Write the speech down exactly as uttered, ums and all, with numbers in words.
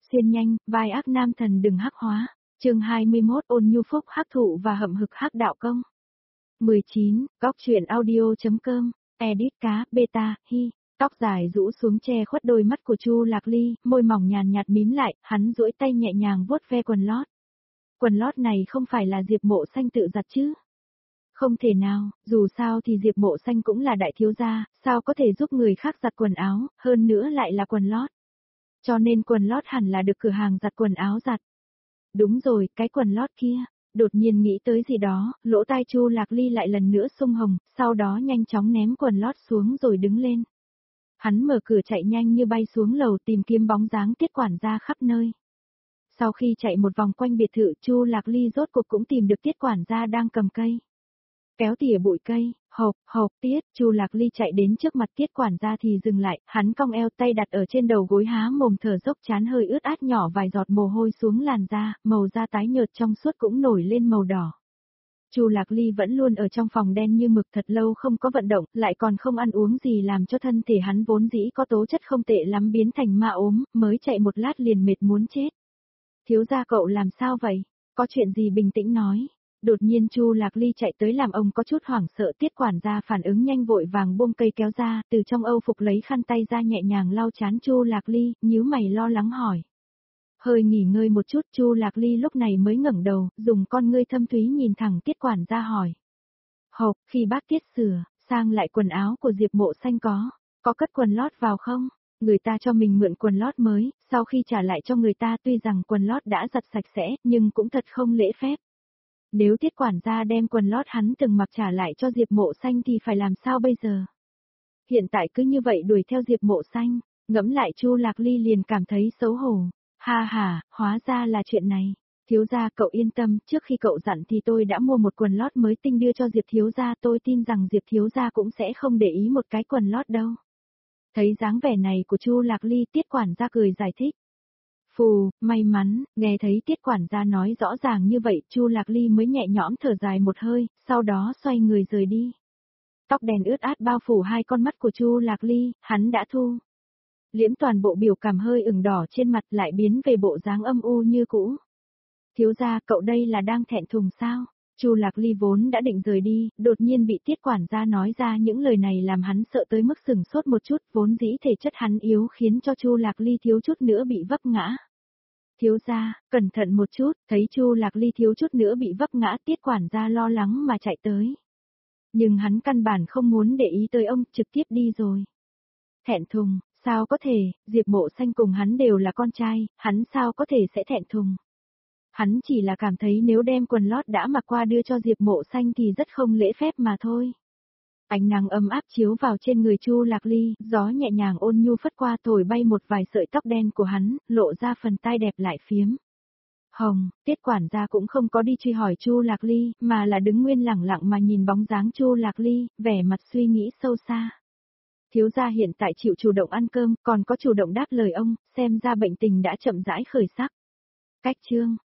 Xiên nhanh, vai ác nam thần đừng hắc hóa. Chương hai mươi mốt ôn nhu phúc hắc thụ và hậm hực hắc đạo công. mười chín, góc truyện audio.com, edit cá, beta, hi. Tóc dài rũ xuống che khuất đôi mắt của Chu Lạc Ly, môi mỏng nhàn nhạt mím lại, hắn duỗi tay nhẹ nhàng vuốt ve quần lót. Quần lót này không phải là Diệp Mộ Xanh tự giặt chứ? Không thể nào, dù sao thì Diệp Mộ Xanh cũng là đại thiếu gia, sao có thể giúp người khác giặt quần áo, hơn nữa lại là quần lót. Cho nên quần lót hẳn là được cửa hàng giặt quần áo giặt. Đúng rồi, cái quần lót kia. Đột nhiên nghĩ tới gì đó, lỗ tai Chu Lạc Ly lại lần nữa sung hồng, sau đó nhanh chóng ném quần lót xuống rồi đứng lên. Hắn mở cửa chạy nhanh như bay xuống lầu tìm kiếm bóng dáng Tiết quản gia khắp nơi. Sau khi chạy một vòng quanh biệt thự, Chu Lạc Ly rốt cuộc cũng tìm được Tiết quản gia đang cầm cây. Kéo tỉa bụi cây, hộp, hộp Tiết, Chu Lạc Ly chạy đến trước mặt Tiết quản gia thì dừng lại, hắn cong eo tay đặt ở trên đầu gối há mồm thở dốc chán hơi ướt át nhỏ vài giọt mồ hôi xuống làn da, màu da tái nhợt trong suốt cũng nổi lên màu đỏ. Chu Lạc Ly vẫn luôn ở trong phòng đen như mực thật lâu không có vận động, lại còn không ăn uống gì làm cho thân thể hắn vốn dĩ có tố chất không tệ lắm biến thành ma ốm, mới chạy một lát liền mệt muốn chết. Thiếu gia cậu làm sao vậy? Có chuyện gì bình tĩnh nói. Đột nhiên Chu Lạc Ly chạy tới làm ông có chút hoảng sợ. Tiết quản gia phản ứng nhanh vội vàng buông cây kéo ra, từ trong âu phục lấy khăn tay ra nhẹ nhàng lau chán Chu Lạc Ly, nhíu mày lo lắng hỏi. Hơi nghỉ ngơi một chút, Chu Lạc Ly lúc này mới ngẩng đầu, dùng con ngươi thâm thúy nhìn thẳng Tiết quản gia hỏi. Hộp, khi bác Tiết sửa, sang lại quần áo của Diệp Mộ Xanh có, có cất quần lót vào không? Người ta cho mình mượn quần lót mới, sau khi trả lại cho người ta tuy rằng quần lót đã giặt sạch sẽ, nhưng cũng thật không lễ phép. Nếu Tiết quản gia đem quần lót hắn từng mặc trả lại cho Diệp Mộ Xanh thì phải làm sao bây giờ? Hiện tại cứ như vậy đuổi theo Diệp Mộ Xanh, ngẫm lại Chu Lạc Ly liền cảm thấy xấu hổ. Ha ha, hóa ra là chuyện này. Thiếu gia cậu yên tâm, trước khi cậu dặn thì tôi đã mua một quần lót mới tinh đưa cho Diệp thiếu gia, tôi tin rằng Diệp thiếu gia cũng sẽ không để ý một cái quần lót đâu. Thấy dáng vẻ này của Chu Lạc Ly, Tiết quản gia cười giải thích. Phù, may mắn, nghe thấy Tiết quản gia nói rõ ràng như vậy, Chu Lạc Ly mới nhẹ nhõm thở dài một hơi, sau đó xoay người rời đi. Tóc đen ướt át bao phủ hai con mắt của Chu Lạc Ly, hắn đã thu liễm toàn bộ biểu cảm hơi ửng đỏ trên mặt lại biến về bộ dáng âm u như cũ. Thiếu gia cậu đây là đang thẹn thùng sao? Chu Lạc Ly vốn đã định rời đi, đột nhiên bị Tiết quản gia nói ra những lời này làm hắn sợ tới mức sửng sốt một chút, vốn dĩ thể chất hắn yếu khiến cho Chu Lạc Ly thiếu chút nữa bị vấp ngã. Thiếu gia, cẩn thận một chút, thấy Chu Lạc Ly thiếu chút nữa bị vấp ngã, Tiết quản gia lo lắng mà chạy tới. Nhưng hắn căn bản không muốn để ý tới ông, trực tiếp đi rồi. Thẹn thùng, sao có thể, Diệp Mộ Xanh cùng hắn đều là con trai, hắn sao có thể sẽ thẹn thùng. Hắn chỉ là cảm thấy nếu đem quần lót đã mặc qua đưa cho Diệp Mộ Xanh thì rất không lễ phép mà thôi. Ánh nắng ấm áp chiếu vào trên người Chu Lạc Ly, gió nhẹ nhàng ôn nhu phất qua thổi bay một vài sợi tóc đen của hắn, lộ ra phần tai đẹp lại phiếm. Hồng, Tiết quản gia cũng không có đi truy hỏi Chu Lạc Ly, mà là đứng nguyên lẳng lặng mà nhìn bóng dáng Chu Lạc Ly, vẻ mặt suy nghĩ sâu xa. Thiếu gia hiện tại chịu chủ động ăn cơm, còn có chủ động đáp lời ông, xem ra bệnh tình đã chậm rãi khởi sắc. Cách chương